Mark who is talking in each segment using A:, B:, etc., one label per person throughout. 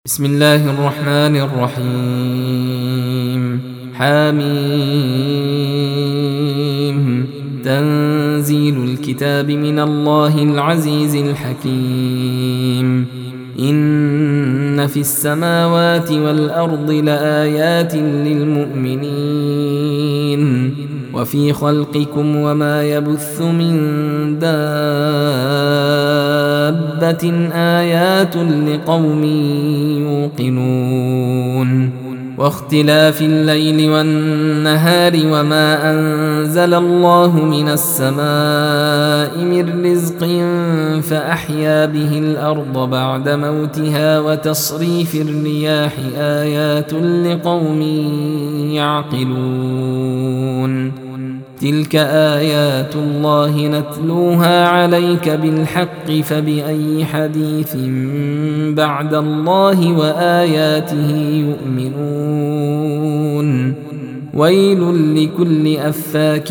A: بسم الله الرحمن الرحيم. حميم. تنزيل الكتاب من الله العزيز الحكيم. إن في السماوات والأرض لآيات للمؤمنين وفي خلقكم وما يبث من دابة آيات لقوم يوقنون. واختلاف الليل والنهار وما أنزل الله من السماء من رزق فأحيا به الأرض بعد موتها وتصريف الرياح آيات لقوم يعقلون. تلك آيات الله نتلوها عليك بالحق فبأي حديث بعد الله وآياته يؤمنون. ويل لكل أفاك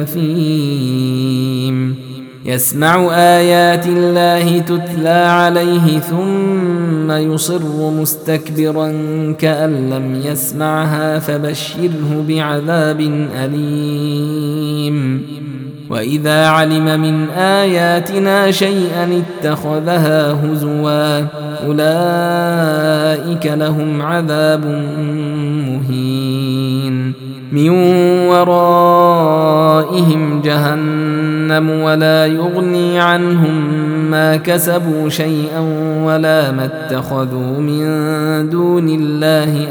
A: أثيم يسمع آيات الله تتلى عليه ثم يصر مستكبرا كأن لم يسمعها فبشره بعذاب أليم. وإذا علم من آياتنا شيئا اتخذها هزوا أولئك لهم عذاب مهين من ورائهم جهنم ولا يغني عنهم ما كسبوا شيئا ولا ما اتخذوا من دون الله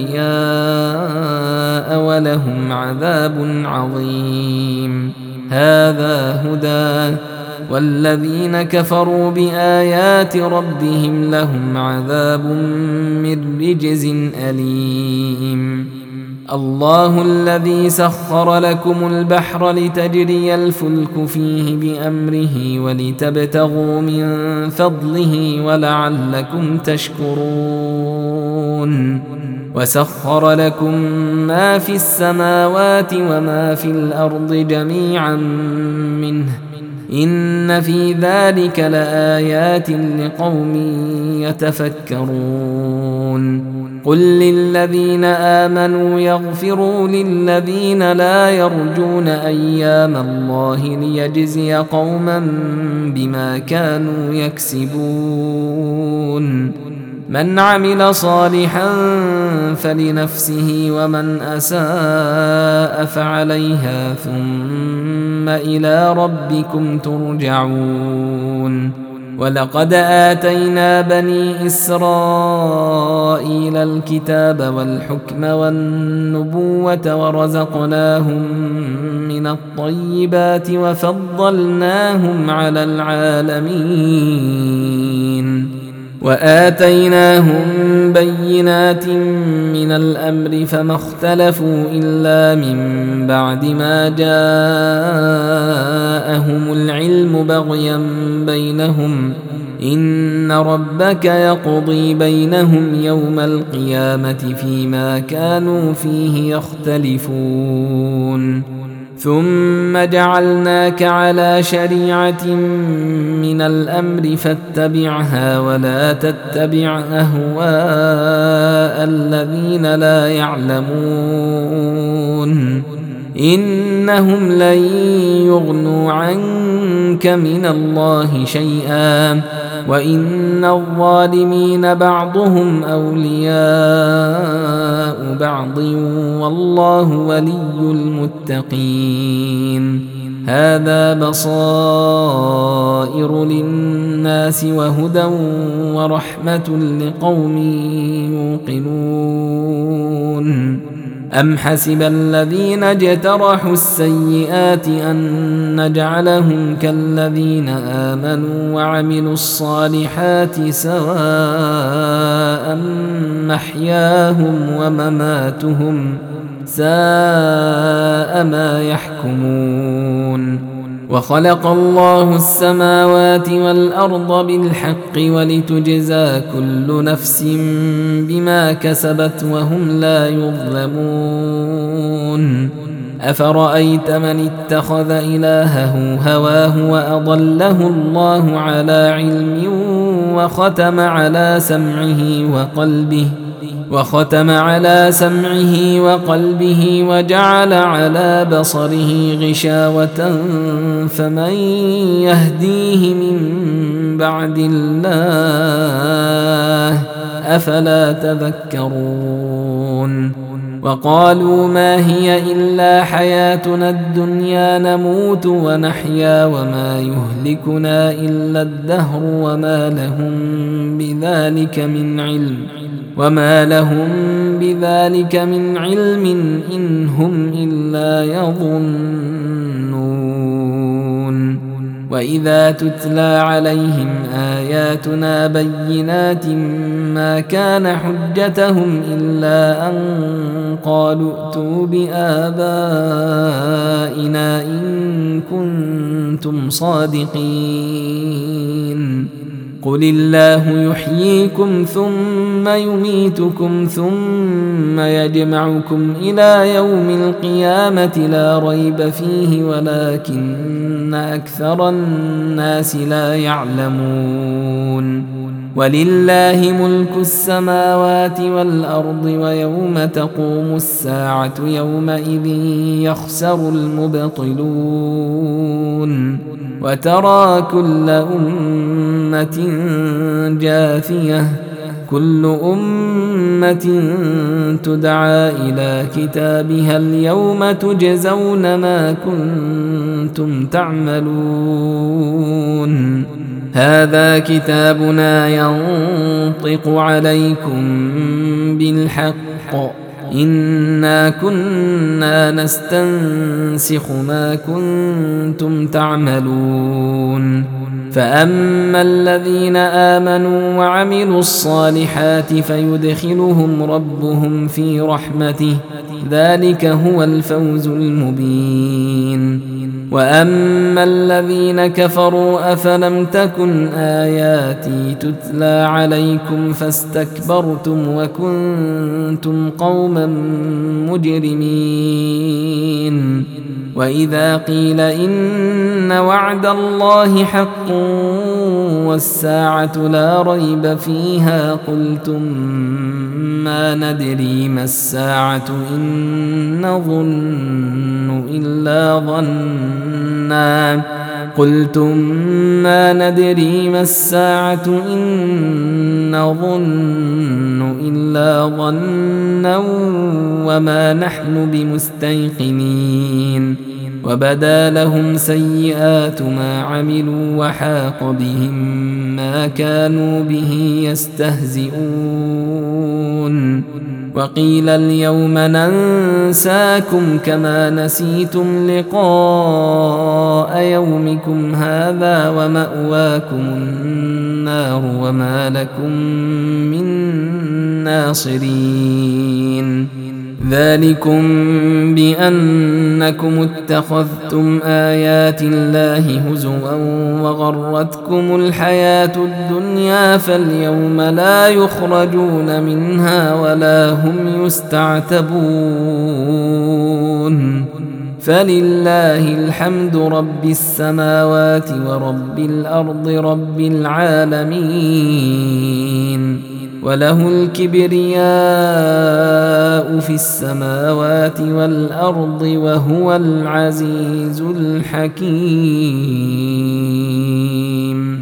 A: أولياء ولهم عذاب عظيم. هذا هدى والذين كفروا بآيات ربهم لهم عذاب من رجز أليم. الله الذي سخر لكم البحر لتجري الفلك فيه بأمره ولتبتغوا من فضله ولعلكم تشكرون. وسخر لكم ما في السماوات وما في الأرض جميعا منه إن في ذلك لآيات لقوم يتفكرون. قل للذين آمنوا يغفروا للذين لا يرجون أيام الله ليجزي قوما بما كانوا يكسبون. من عمل صالحا فلنفسه ومن أساء فعليها ثم إلى ربكم ترجعون. ولقد آتينا بني إسرائيل الكتاب والحكم والنبوة ورزقناهم من الطيبات وفضلناهم على العالمين وآتيناهم بينات من الأمر فما اختلفوا إلا من بعد ما جاءهم العلم بغيا بينهم إن ربك يقضي بينهم يوم القيامة فيما كانوا فيه يختلفون. ثم جعلناك على شريعة من الأمر فاتبعها ولا تتبع أهواء الذين لا يعلمون إنهم لن يغنوا عنك من الله شيئا وإن الظالمين بعضهم أولياء بعض والله ولي المتقين. هذا بصائر للناس وهدى ورحمة لقوم يوقنون. أم حسب الذين اجترحوا السيئات أن نجعلهم كالذين آمنوا وعملوا الصالحات سواء محياهم ومماتهم ساء ما يحكمون. وخلق الله السماوات والأرض بالحق ولتجزى كل نفس بما كسبت وهم لا يظلمون. أفرأيت من اتخذ إلهه هواه وأضله الله على علم وختم على سمعه وقلبه وجعل على بصره غشاوة فمن يهديه من بعد الله أفلا تذكرون وقالوا ما هي إلا حياتنا الدنيا نموت ونحيا وما يهلكنا إلا الدهر وما لهم بذلك من علم إن هم إلا يظنون وإذا تتلى عليهم آياتنا بينات ما كان حجتهم إلا أن قالوا ائتوا بآبائنا إن كنتم صادقين قل الله يحييكم ثم يميتكم ثم يجمعكم إلى يوم القيامة لا ريب فيه ولكن أكثر الناس لا يعلمون ولله ملك السماوات والأرض ويوم تقوم الساعة يومئذ يخسر المبطلون وترى كل أمة جاثية كل أمة تدعى إلى كتابها اليوم تجزون ما كنتم تعملون هذا كتابنا ينطق عليكم بالحق إنا كنا نستنسخ ما كنتم تعملون فأما الذين آمنوا وعملوا الصالحات فيدخلهم ربهم في رحمته ذلك هو الفوز المبين وأما الذين كفروا أفلم تكن آياتي تتلى عليكم فاستكبرتم وكنتم قوما مجرمين وإذا قيل إن وعد الله حق والساعة لا ريب فيها قلتم ما ندري ما الساعة إن نظن إلا ظنا وما نحن بمستيقنين وبدا لهم سيئات ما عملوا وحاق بهم ما كانوا به يستهزئون وقيل اليوم ننساكم كما نسيتم لقاء يومكم هذا ومأواكم النار وما لكم من ناصرين ذلكم بأنكم اتخذتم آيات الله هزوا وغرتكم الحياة الدنيا فاليوم لا يخرجون منها ولا هم يستعتبون فلله الحمد رب السماوات ورب الأرض رب العالمين وله الكبرياء في السماوات والأرض وهو العزيز الحكيم